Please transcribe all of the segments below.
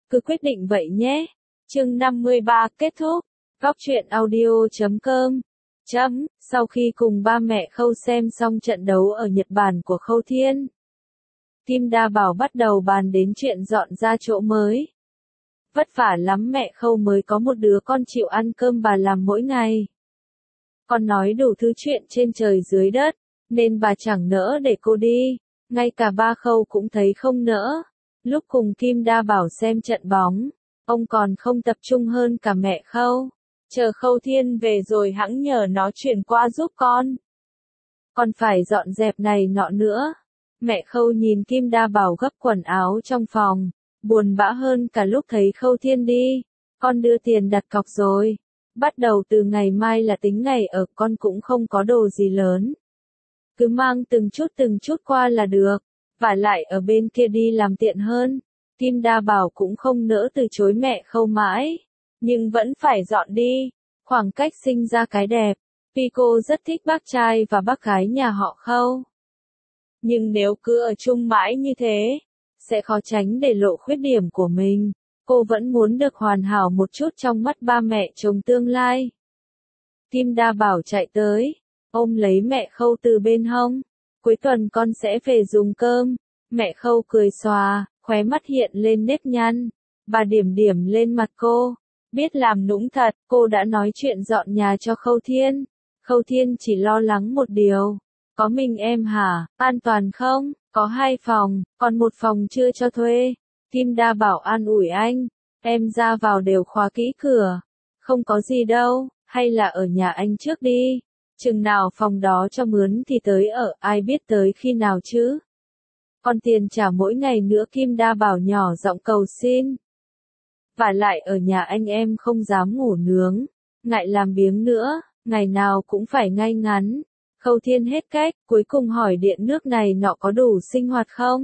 cứ quyết định vậy nhé. Chương 53 kết thúc. Góc truyện audio.com. Sau khi cùng ba mẹ Khâu xem xong trận đấu ở Nhật Bản của Khâu Thiên, Kim Đa Bảo bắt đầu bàn đến chuyện dọn ra chỗ mới. Vất vả lắm mẹ Khâu mới có một đứa con chịu ăn cơm bà làm mỗi ngày. Con nói đủ thứ chuyện trên trời dưới đất, nên bà chẳng nỡ để cô đi. Ngay cả ba Khâu cũng thấy không nỡ. Lúc cùng Kim Đa Bảo xem trận bóng, ông còn không tập trung hơn cả mẹ Khâu. Chờ Khâu Thiên về rồi hẵng nhờ nó chuyển qua giúp con. Còn phải dọn dẹp này nọ nữa. Mẹ Khâu nhìn Kim Đa Bảo gấp quần áo trong phòng, buồn bã hơn cả lúc thấy Khâu Thiên đi. Con đưa tiền đặt cọc rồi. Bắt đầu từ ngày mai là tính ngày ở, con cũng không có đồ gì lớn. Cứ mang từng chút qua là được. Vả lại ở bên kia đi làm tiện hơn. Kim Đa Bảo cũng không nỡ từ chối mẹ Khâu mãi, nhưng vẫn phải dọn đi. Khoảng cách sinh ra cái đẹp. Vì cô rất thích bác trai và bác gái nhà họ Khâu. Nhưng nếu cứ ở chung mãi như thế, sẽ khó tránh để lộ khuyết điểm của mình. Cô vẫn muốn được hoàn hảo một chút trong mắt ba mẹ chồng tương lai. Kim Đa Bảo chạy tới, ôm lấy mẹ Khâu từ bên hông. Cuối tuần con sẽ về dùng cơm. Mẹ Khâu cười xòa, khóe mắt hiện lên nếp nhăn. Bà điểm điểm lên mặt cô. Biết làm nũng thật, cô đã nói chuyện dọn nhà cho Khâu Thiên. Khâu Thiên chỉ lo lắng một điều. Có mình em hả, an toàn không? Có 2 phòng, còn 1 phòng chưa cho thuê. Kim Đa Bảo an ủi anh. Em ra vào đều khóa kỹ cửa. Không có gì đâu, hay là ở nhà anh trước đi. Chừng nào phòng đó cho mướn thì tới ở, ai biết tới khi nào chứ. Còn tiền trả mỗi ngày nữa, Kim Đa Bảo nhỏ giọng cầu xin. Vả lại ở nhà anh em không dám ngủ nướng, ngại làm biếng nữa, ngày nào cũng phải ngay ngắn. Khâu Thiên hết cách, cuối cùng hỏi điện nước này nọ có đủ sinh hoạt không?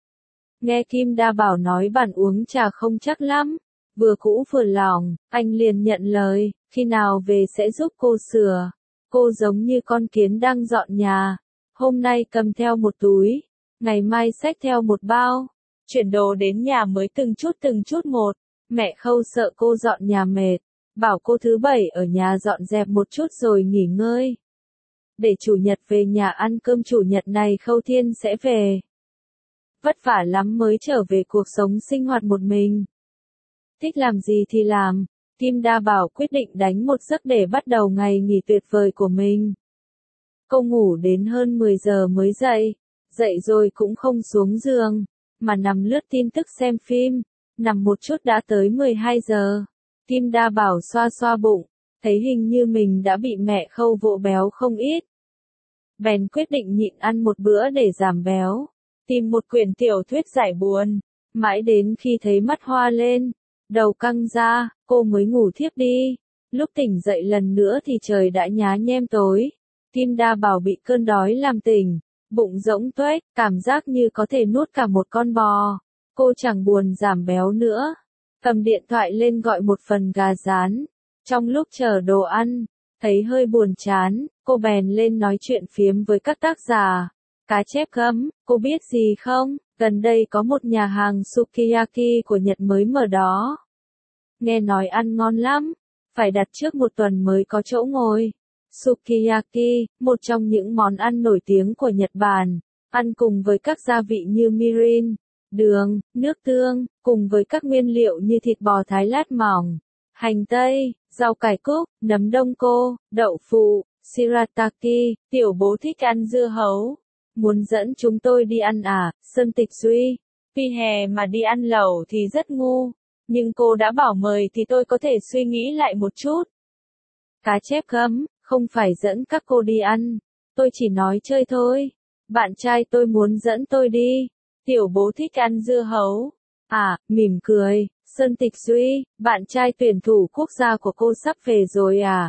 Nghe Kim Đa Bảo nói bản uống trà không chắc lắm, vừa cũ vừa lòng, anh liền nhận lời, khi nào về sẽ giúp cô sửa. Cô giống như con kiến đang dọn nhà, hôm nay cầm theo một túi, ngày mai xách theo một bao, chuyển đồ đến nhà mới từng chút một. Mẹ Khâu sợ cô dọn nhà mệt, bảo cô thứ Bảy ở nhà dọn dẹp một chút rồi nghỉ ngơi. Để Chủ nhật về nhà ăn cơm, Chủ nhật này Khâu Thiên sẽ về. Vất vả lắm mới trở về cuộc sống sinh hoạt một mình. Thích làm gì thì làm, Kim Đa Bảo quyết định đánh một giấc để bắt đầu ngày nghỉ tuyệt vời của mình. Cô ngủ đến hơn 10 giờ mới dậy, dậy rồi cũng không xuống giường, mà nằm lướt tin tức xem phim. Nằm một chút đã tới 12 giờ. Kim Đa Bảo xoa xoa bụng, thấy hình như mình đã bị mẹ Khâu vỗ béo không ít. Bèn quyết định nhịn ăn một bữa để giảm béo. Tìm một quyển tiểu thuyết giải buồn. Mãi đến khi thấy mắt hoa lên, đầu căng ra, cô mới ngủ thiếp đi. Lúc tỉnh dậy lần nữa thì trời đã nhá nhem tối. Kim Đa Bảo bị cơn đói làm tỉnh, bụng rỗng tuếch, cảm giác như có thể nuốt cả một con bò. Cô chẳng buồn giảm béo nữa. Cầm điện thoại lên gọi một phần gà rán. Trong lúc chờ đồ ăn, thấy hơi buồn chán, cô bèn lên nói chuyện phiếm với các tác giả. Cá chép gấm, cô biết gì không? Gần đây có một nhà hàng sukiyaki của Nhật mới mở đó. Nghe nói ăn ngon lắm, phải đặt trước 1 tuần mới có chỗ ngồi. Sukiyaki, một trong những món ăn nổi tiếng của Nhật Bản, ăn cùng với các gia vị như mirin, đường, nước tương, cùng với các nguyên liệu như thịt bò thái lát mỏng, hành tây, rau cải cúc, nấm đông cô, đậu phụ, shirataki. Tiểu bố thích ăn dưa hấu. Muốn dẫn chúng tôi đi ăn à, Sơn Tịch Duy? Vì hè mà đi ăn lẩu thì rất ngu, nhưng cô đã bảo mời thì tôi có thể suy nghĩ lại một chút. Cá chép gấm, không phải dẫn các cô đi ăn, tôi chỉ nói chơi thôi. Bạn trai tôi muốn dẫn tôi đi. Tiểu bố thích ăn dưa hấu. À, mỉm cười, Sơn Tịch Duy, bạn trai tuyển thủ quốc gia của cô sắp về rồi à?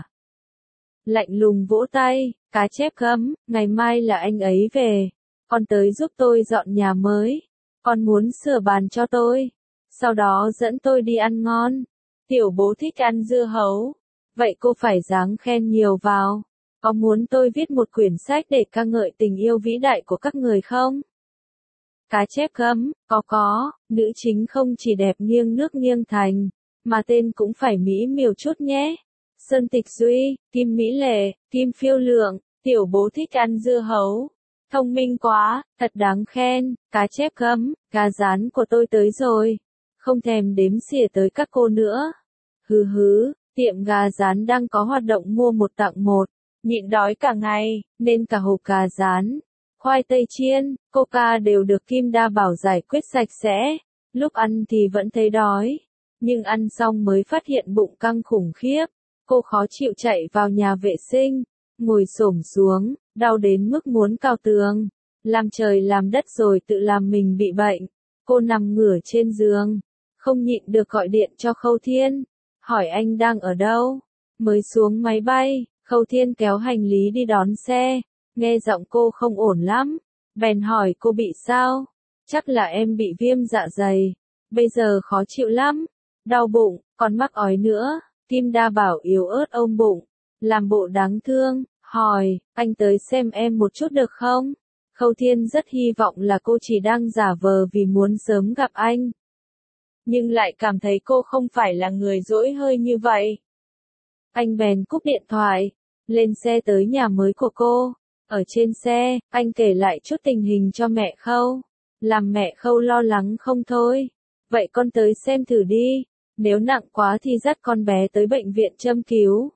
Lạnh lùng vỗ tay, cá chép gấm, ngày mai là anh ấy về. Con tới giúp tôi dọn nhà mới. Con muốn sửa bàn cho tôi. Sau đó dẫn tôi đi ăn ngon. Tiểu bố thích ăn dưa hấu. Vậy cô phải ráng khen nhiều vào. Có muốn tôi viết một quyển sách để ca ngợi tình yêu vĩ đại của các người không? Cá chép cấm, có, nữ chính không chỉ đẹp nghiêng nước nghiêng thành, mà tên cũng phải mỹ miều chút nhé. Sơn Tịch Duy, Kim Mỹ Lệ, Kim Phiêu Lượng, tiểu bố thích ăn dưa hấu. Thông minh quá, thật đáng khen, cá chép cấm, gà rán của tôi tới rồi. Không thèm đếm xỉa tới các cô nữa. Hứ, tiệm gà rán đang có hoạt động mua một tặng một. Nhịn đói cả ngày, nên cả hộp gà rán, khoai tây chiên, coca đều được Kim Đa Bảo giải quyết sạch sẽ. Lúc ăn thì vẫn thấy đói, nhưng ăn xong mới phát hiện bụng căng khủng khiếp. Cô khó chịu chạy vào nhà vệ sinh, ngồi xổm xuống, đau đến mức muốn cào tường. Làm trời làm đất rồi tự làm mình bị bệnh. Cô nằm ngửa trên giường, không nhịn được gọi điện cho Khâu Thiên, hỏi anh đang ở đâu. Mới xuống máy bay, Khâu Thiên kéo hành lý đi đón xe, nghe giọng cô không ổn lắm, bèn hỏi cô bị sao. Chắc là em bị viêm dạ dày, bây giờ khó chịu lắm, đau bụng, còn mắc ói nữa. Kim Đa Bảo yếu ớt ôm bụng, làm bộ đáng thương, hỏi, anh tới xem em một chút được không? Khâu Thiên rất hy vọng là cô chỉ đang giả vờ vì muốn sớm gặp anh. Nhưng lại cảm thấy cô không phải là người dỗi hơi như vậy. Anh bèn cúp điện thoại, lên xe tới nhà mới của cô. Ở trên xe, anh kể lại chút tình hình cho mẹ Khâu, làm mẹ Khâu lo lắng không thôi. Vậy con tới xem thử đi, nếu nặng quá thì dắt con bé tới bệnh viện châm cứu.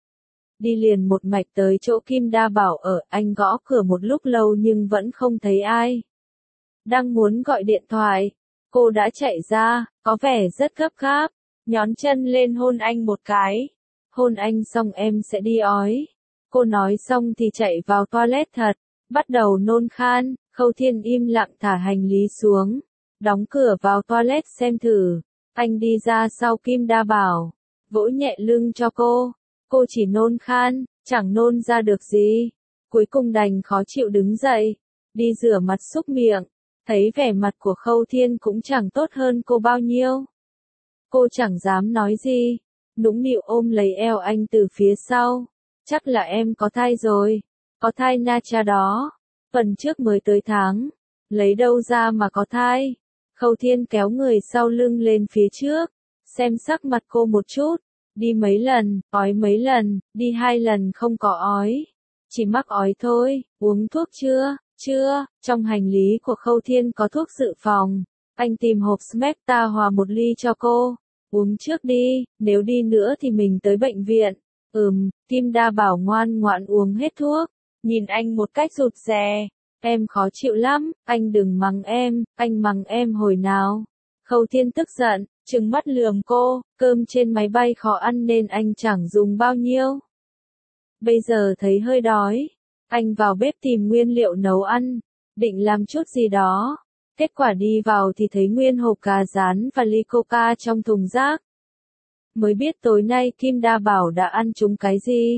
Đi liền một mạch tới chỗ Kim Đa Bảo ở, anh gõ cửa một lúc lâu nhưng vẫn không thấy ai. Đang muốn gọi điện thoại, cô đã chạy ra, có vẻ rất gấp gáp, nhón chân lên hôn anh một cái. Hôn anh xong em sẽ đi ói. Cô nói xong thì chạy vào toilet thật, bắt đầu nôn khan. Khâu Thiên im lặng thả hành lý xuống, đóng cửa vào toilet xem thử. Anh đi ra sau Kim Đa Bảo, vỗ nhẹ lưng cho cô. Cô chỉ nôn khan, chẳng nôn ra được gì. Cuối cùng đành khó chịu đứng dậy, đi rửa mặt súc miệng. Thấy vẻ mặt của Khâu Thiên cũng chẳng tốt hơn cô bao nhiêu. Cô chẳng dám nói gì, nũng nịu ôm lấy eo anh từ phía sau. Chắc là em có thai rồi, có thai na cha đó. Phần trước mới tới tháng, lấy đâu ra mà có thai. Khâu Thiên kéo người sau lưng lên phía trước, xem sắc mặt cô một chút. Đi mấy lần, ói mấy lần, đi 2 lần không có ói. Chỉ mắc ói thôi, uống thuốc chưa? Chưa, trong hành lý của Khâu Thiên có thuốc dự phòng. Anh tìm hộp Smecta hòa 1 ly cho cô. Uống trước đi, nếu đi nữa thì mình tới bệnh viện. Kim Đa Bảo ngoan ngoãn uống hết thuốc. Nhìn anh một cách rụt rè. Em khó chịu lắm, anh đừng mắng em, anh mắng em hồi nào. Khâu Thiên tức giận, trừng mắt lườm cô, cơm trên máy bay khó ăn nên anh chẳng dùng bao nhiêu. Bây giờ thấy hơi đói, anh vào bếp tìm nguyên liệu nấu ăn, định làm chút gì đó. Kết quả đi vào thì thấy nguyên hộp gà rán và ly coca trong thùng rác. Mới biết tối nay Kim Đa Bảo đã ăn trúng cái gì.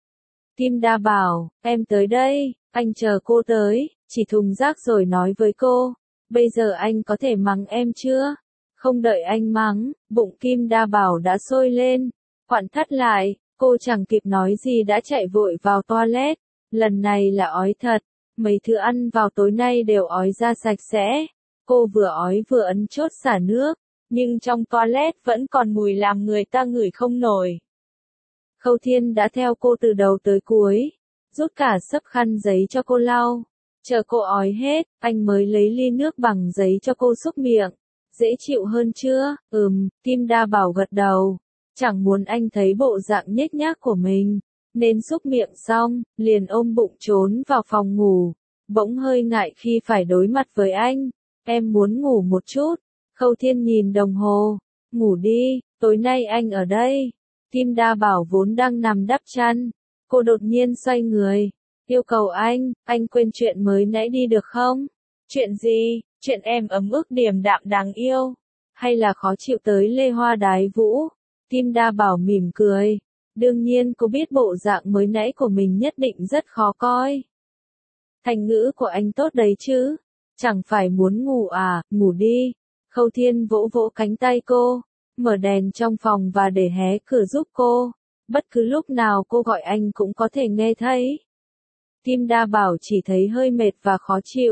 Kim Đa Bảo, em tới đây, anh chờ cô tới, chỉ thùng rác rồi nói với cô. Bây giờ anh có thể mắng em chưa? Không đợi anh mắng, bụng Kim Đa Bảo đã sôi lên. Quặn thắt lại, cô chẳng kịp nói gì đã chạy vội vào toilet. Lần này là ói thật, mấy thứ ăn vào tối nay đều ói ra sạch sẽ. Cô vừa ói vừa ấn chốt xả nước, nhưng trong toilet vẫn còn mùi làm người ta ngửi không nổi. Khâu Thiên đã theo cô từ đầu tới cuối, rút cả xấp khăn giấy cho cô lau. Chờ cô ói hết, anh mới lấy ly nước bằng giấy cho cô súc miệng. Dễ chịu hơn chưa? Kim Đa Bảo gật đầu. Chẳng muốn anh thấy bộ dạng nhếch nhác của mình, nên súc miệng xong, liền ôm bụng trốn vào phòng ngủ. Bỗng hơi ngại khi phải đối mặt với anh. Em muốn ngủ một chút. Khâu Thiên nhìn đồng hồ. Ngủ đi, tối nay anh ở đây. Kim Đa Bảo vốn đang nằm đắp chăn. Cô đột nhiên xoay người, yêu cầu anh quên chuyện mới nãy đi được không? Chuyện gì? Chuyện em ấm ức điềm đạm đáng yêu? Hay là khó chịu tới lê hoa đái vũ? Kim Đa Bảo mỉm cười. Đương nhiên cô biết bộ dạng mới nãy của mình nhất định rất khó coi. Thành ngữ của anh tốt đấy chứ. Chẳng phải muốn ngủ à, ngủ đi. Khâu Thiên vỗ vỗ cánh tay cô, mở đèn trong phòng và để hé cửa giúp cô. Bất cứ lúc nào cô gọi anh cũng có thể nghe thấy. Kim Đa Bảo chỉ thấy hơi mệt và khó chịu,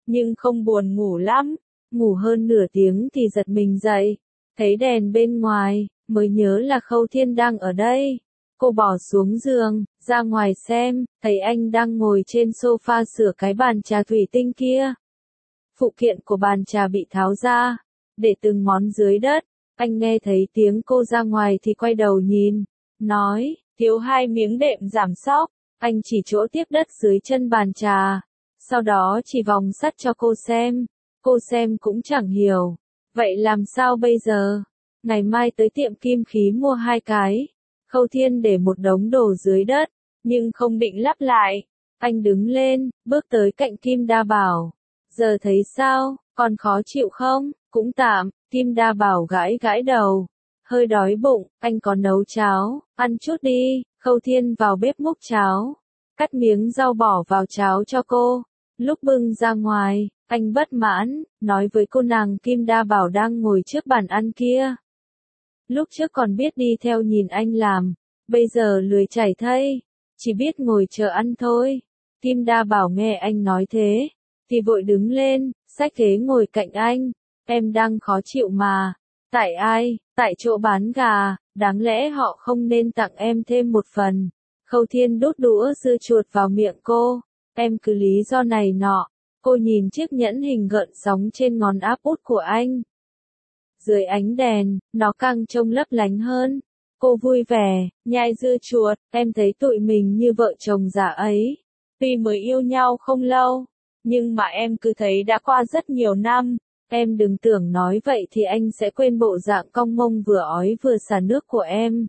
nhưng không buồn ngủ lắm. Ngủ hơn nửa tiếng thì giật mình dậy, thấy đèn bên ngoài, mới nhớ là Khâu Thiên đang ở đây. Cô bỏ xuống giường, ra ngoài xem, thấy anh đang ngồi trên sofa sửa cái bàn trà thủy tinh kia. Phụ kiện của bàn trà bị tháo ra, để từng món dưới đất. Anh nghe thấy tiếng cô ra ngoài thì quay đầu nhìn, nói, thiếu 2 miếng đệm giảm xóc. Anh chỉ chỗ tiếp đất dưới chân bàn trà, sau đó chỉ vòng sắt cho cô xem. Cô xem cũng chẳng hiểu. Vậy làm sao bây giờ? Ngày mai tới tiệm kim khí mua 2 cái. Khâu Thiên để một đống đồ dưới đất, nhưng không định lắp lại. Anh đứng lên, bước tới cạnh Kim Đa Bảo. Giờ thấy sao, còn khó chịu không? Cũng tạm. Kim Đa Bảo gãi gãi đầu. Hơi đói bụng, anh có nấu cháo, ăn chút đi. Khâu Thiên vào bếp múc cháo, cắt miếng rau bỏ vào cháo cho cô. Lúc bưng ra ngoài, anh bất mãn, nói với cô nàng Kim Đa Bảo đang ngồi trước bàn ăn kia. Lúc trước còn biết đi theo nhìn anh làm, bây giờ lười chảy thây, chỉ biết ngồi chờ ăn thôi. Kim Đa Bảo nghe anh nói thế, thì vội đứng lên, xách ghế ngồi cạnh anh. Em đang khó chịu mà. Tại ai? Tại chỗ bán gà, đáng lẽ họ không nên tặng em thêm một phần. Khâu Thiên đút đũa dưa chuột vào miệng cô. Em cứ lý do này nọ. Cô nhìn chiếc nhẫn hình gợn sóng trên ngón áp út của anh. Dưới ánh đèn, nó càng trông lấp lánh hơn. Cô vui vẻ, nhai dưa chuột, em thấy tụi mình như vợ chồng già ấy. Tuy mới yêu nhau không lâu, nhưng mà em cứ thấy đã qua rất nhiều năm. Em đừng tưởng nói vậy thì anh sẽ quên bộ dạng cong mông vừa ói vừa xả nước của em.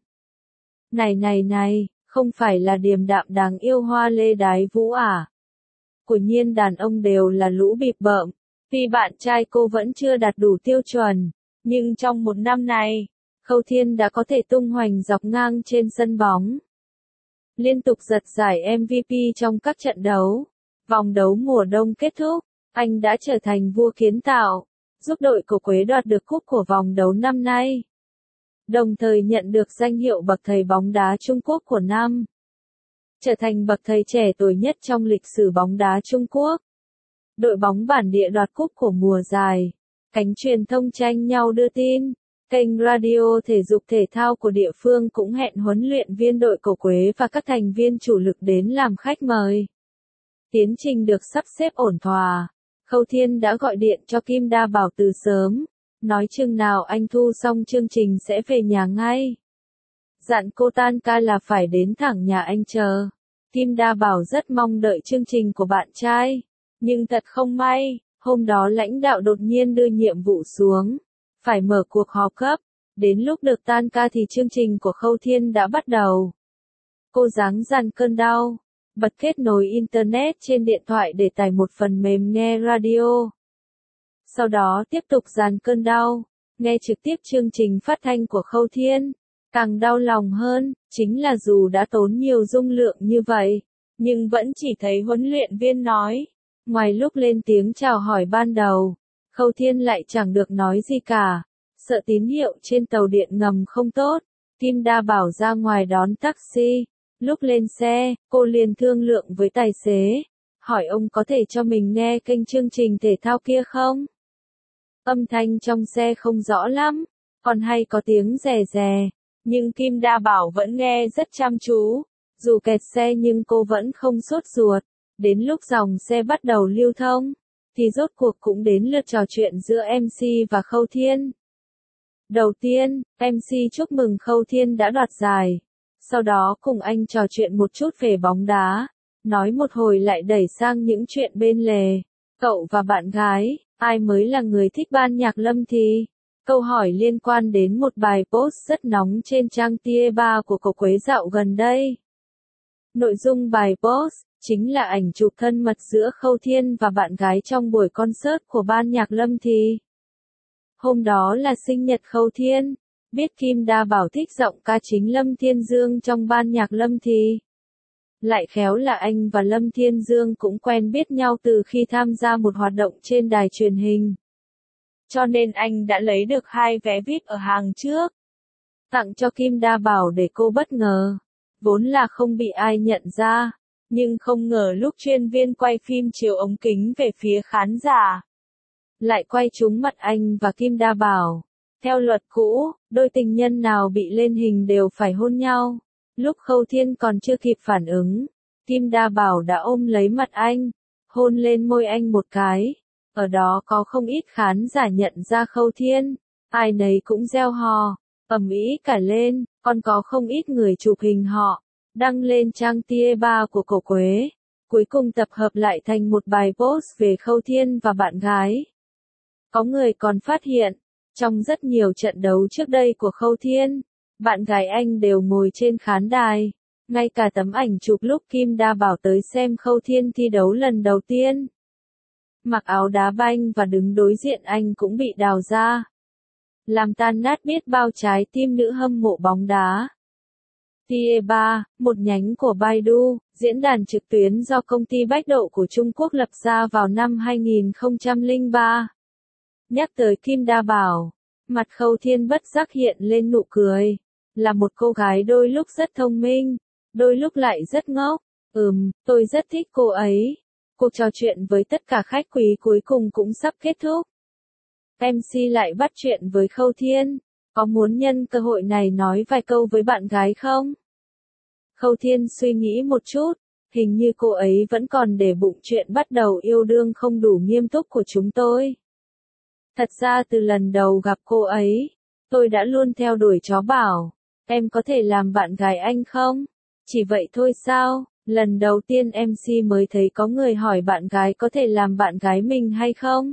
Này, không phải là điềm đạm đáng yêu hoa lê đái vũ à? Quả nhiên đàn ông đều là lũ bịp bợm. Tuy bạn trai cô vẫn chưa đạt đủ tiêu chuẩn, nhưng trong 1 năm này, Khâu Thiên đã có thể tung hoành dọc ngang trên sân bóng. Liên tục giật giải MVP trong các trận đấu. Vòng đấu mùa đông kết thúc, anh đã trở thành vua kiến tạo, giúp đội của Quế đoạt được cúp của vòng đấu năm nay. Đồng thời nhận được danh hiệu bậc thầy bóng đá Trung Quốc của năm. Trở thành bậc thầy trẻ tuổi nhất trong lịch sử bóng đá Trung Quốc. Đội bóng bản địa đoạt cúp của mùa giải. Cánh truyền thông tranh nhau đưa tin. Kênh radio thể dục thể thao của địa phương cũng hẹn huấn luyện viên đội cổ Quế và các thành viên chủ lực đến làm khách mời. Tiến trình được sắp xếp ổn thỏa. Khâu Thiên đã gọi điện cho Kim Đa Bảo từ sớm, nói chừng nào anh thu xong chương trình sẽ về nhà ngay. Dặn cô tan ca là phải đến thẳng nhà anh chờ. Kim Đa Bảo rất mong đợi chương trình của bạn trai, nhưng thật không may, hôm đó lãnh đạo đột nhiên đưa nhiệm vụ xuống, phải mở cuộc họp cấp. Đến lúc được tan ca thì chương trình của Khâu Thiên đã bắt đầu. Cô giáng dằn cơn đau, bật kết nối Internet trên điện thoại để tải một phần mềm nghe radio. Sau đó tiếp tục dàn cơn đau, nghe trực tiếp chương trình phát thanh của Khâu Thiên. Càng đau lòng hơn, chính là dù đã tốn nhiều dung lượng như vậy, nhưng vẫn chỉ thấy huấn luyện viên nói. Ngoài lúc lên tiếng chào hỏi ban đầu, Khâu Thiên lại chẳng được nói gì cả. Sợ tín hiệu trên tàu điện ngầm không tốt, Kim Đa Bảo ra ngoài đón taxi. Lúc lên xe, cô liền thương lượng với tài xế, hỏi ông có thể cho mình nghe kênh chương trình thể thao kia không? Âm thanh trong xe không rõ lắm, còn hay có tiếng rè rè, nhưng Kim Đa Bảo vẫn nghe rất chăm chú. Dù kẹt xe nhưng cô vẫn không sốt ruột. Đến lúc dòng xe bắt đầu lưu thông, thì rốt cuộc cũng đến lượt trò chuyện giữa MC và Khâu Thiên. Đầu tiên, MC chúc mừng Khâu Thiên đã đoạt giải. Sau đó cùng anh trò chuyện một chút về bóng đá, nói một hồi lại đẩy sang những chuyện bên lề. Cậu và bạn gái, ai mới là người thích ban nhạc Lâm thì? Câu hỏi liên quan đến một bài post rất nóng trên trang Tie3 của cậu Quế dạo gần đây. Nội dung bài post chính là ảnh chụp thân mật giữa Khâu Thiên và bạn gái trong buổi concert của ban nhạc Lâm thì. Hôm đó là sinh nhật Khâu Thiên. Biết Kim Đa Bảo thích giọng ca chính Lâm Thiên Dương trong ban nhạc Lâm thì. Lại khéo là anh và Lâm Thiên Dương cũng quen biết nhau từ khi tham gia một hoạt động trên đài truyền hình. Cho nên anh đã lấy được 2 vé VIP ở hàng trước. Tặng cho Kim Đa Bảo để cô bất ngờ. Vốn là không bị ai nhận ra. Nhưng không ngờ lúc chuyên viên quay phim chiếu ống kính về phía khán giả, lại quay trúng mặt anh và Kim Đa Bảo. Theo luật cũ, đôi tình nhân nào bị lên hình đều phải hôn nhau. Lúc Khâu Thiên còn chưa kịp phản ứng, Kim Đa Bảo đã ôm lấy mặt anh, hôn lên môi anh một cái. Ở đó có không ít khán giả nhận ra Khâu Thiên, ai nấy cũng reo hò, ầm ĩ cả lên, còn có không ít người chụp hình họ, đăng lên trang Tie3 của Cổ Quế. Cuối cùng tập hợp lại thành một bài post về Khâu Thiên và bạn gái. Có người còn phát hiện, trong rất nhiều trận đấu trước đây của Khâu Thiên, bạn gái anh đều ngồi trên khán đài. Ngay cả tấm ảnh chụp lúc Kim Đa Bảo tới xem Khâu Thiên thi đấu lần đầu tiên, mặc áo đá banh và đứng đối diện anh cũng bị đào ra, làm tan nát biết bao trái tim nữ hâm mộ bóng đá. Tie3, một nhánh của Baidu, diễn đàn trực tuyến do công ty Bách Độ của Trung Quốc lập ra vào năm 2003. Nhắc tới Kim Đa Bảo, mặt Khâu Thiên bất giác hiện lên nụ cười. Là một cô gái đôi lúc rất thông minh, đôi lúc lại rất ngốc. Tôi rất thích cô ấy. Cuộc trò chuyện với tất cả khách quý cuối cùng cũng sắp kết thúc. MC lại bắt chuyện với Khâu Thiên. Có muốn nhân cơ hội này nói vài câu với bạn gái không? Khâu Thiên suy nghĩ một chút, hình như cô ấy vẫn còn để bụng chuyện bắt đầu yêu đương không đủ nghiêm túc của chúng tôi. Thật ra từ lần đầu gặp cô ấy, tôi đã luôn theo đuổi chó bảo, em có thể làm bạn gái anh không? Chỉ vậy thôi sao? Lần đầu tiên MC mới thấy có người hỏi bạn gái có thể làm bạn gái mình hay không?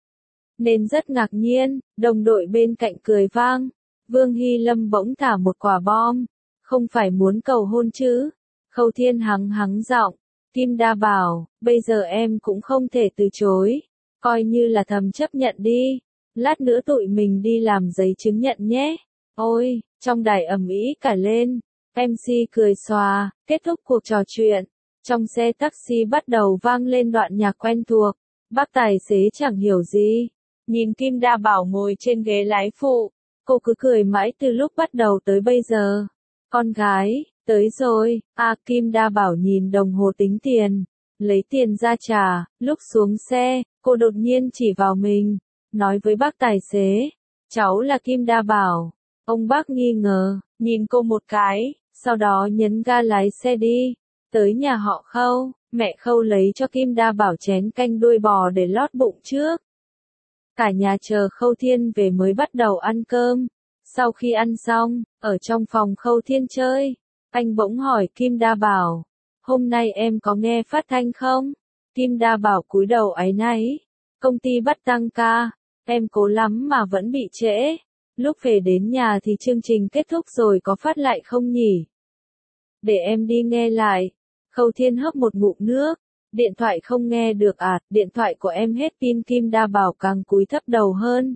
Nên rất ngạc nhiên, đồng đội bên cạnh cười vang. Vương Hy Lâm bỗng thả một quả bom. Không phải muốn cầu hôn chứ? Khâu Thiên hắng giọng. Kim Đa Bảo, bây giờ em cũng không thể từ chối. Coi như là thầm chấp nhận đi. Lát nữa tụi mình đi làm giấy chứng nhận nhé. Ôi, trong đài ầm ĩ cả lên. MC cười xòa, kết thúc cuộc trò chuyện. Trong xe taxi bắt đầu vang lên đoạn nhạc quen thuộc. Bác tài xế chẳng hiểu gì. Nhìn Kim Đa Bảo ngồi trên ghế lái phụ. Cô cứ cười mãi từ lúc bắt đầu tới bây giờ. Con gái, tới rồi. Kim Đa Bảo nhìn đồng hồ tính tiền. Lấy tiền ra trả. Lúc xuống xe, cô đột nhiên chỉ vào mình. Nói với bác tài xế. Cháu là Kim Đa Bảo. Ông bác nghi ngờ, nhìn cô một cái, sau đó nhấn ga lái xe đi. Tới nhà họ Khâu, mẹ Khâu lấy cho Kim Đa Bảo chén canh đuôi bò để lót bụng trước. Cả nhà chờ Khâu Thiên về mới bắt đầu ăn cơm. Sau khi ăn xong, ở trong phòng Khâu Thiên chơi, anh bỗng hỏi Kim Đa Bảo, hôm nay em có nghe phát thanh không? Kim Đa Bảo cúi đầu áy náy, công ty bắt tăng ca, em cố lắm mà vẫn bị trễ. Lúc về đến nhà thì chương trình kết thúc rồi có phát lại không nhỉ? Để em đi nghe lại. Khâu Thiên hớp một ngụm nước. Điện thoại không nghe được à? Điện thoại của em hết pin. Kim Đa Bảo càng cúi thấp đầu hơn.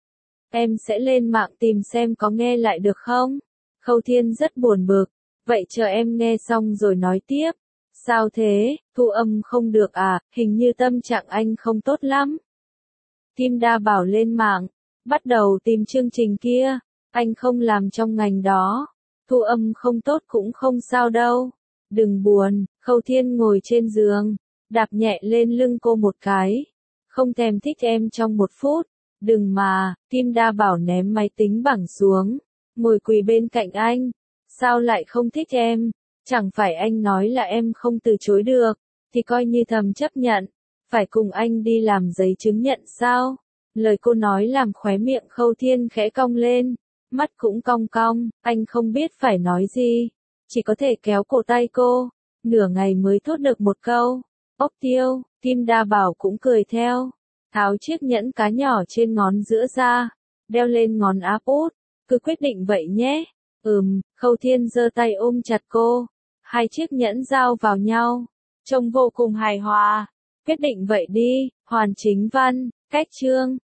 Em sẽ lên mạng tìm xem có nghe lại được không? Khâu Thiên rất buồn bực. Vậy chờ em nghe xong rồi nói tiếp. Sao thế? Thu âm không được à? Hình như tâm trạng anh không tốt lắm. Kim Đa Bảo lên mạng. Bắt đầu tìm chương trình kia. Anh không làm trong ngành đó. Thu âm không tốt cũng không sao đâu. Đừng buồn. Khâu Thiên ngồi trên giường, đạp nhẹ lên lưng cô một cái. Không thèm thích em trong một phút. Đừng mà. Kim Đa Bảo ném máy tính bảng xuống, ngồi quỳ bên cạnh anh. Sao lại không thích em? Chẳng phải anh nói là em không từ chối được, thì coi như thầm chấp nhận. Phải cùng anh đi làm giấy chứng nhận sao? Lời cô nói làm khóe miệng Khâu Thiên khẽ cong lên, mắt cũng cong cong, anh không biết phải nói gì, chỉ có thể kéo cổ tay cô, nửa ngày mới thốt được một câu. Ốc tiêu. Kim Đa Bảo cũng cười theo, tháo chiếc nhẫn cá nhỏ trên ngón giữa ra, đeo lên ngón áp út. Cứ quyết định vậy nhé. Khâu Thiên giơ tay ôm chặt cô, hai chiếc nhẫn giao vào nhau, trông vô cùng hài hòa. Quyết định vậy đi. Hoàn Chính Văn, cách chương.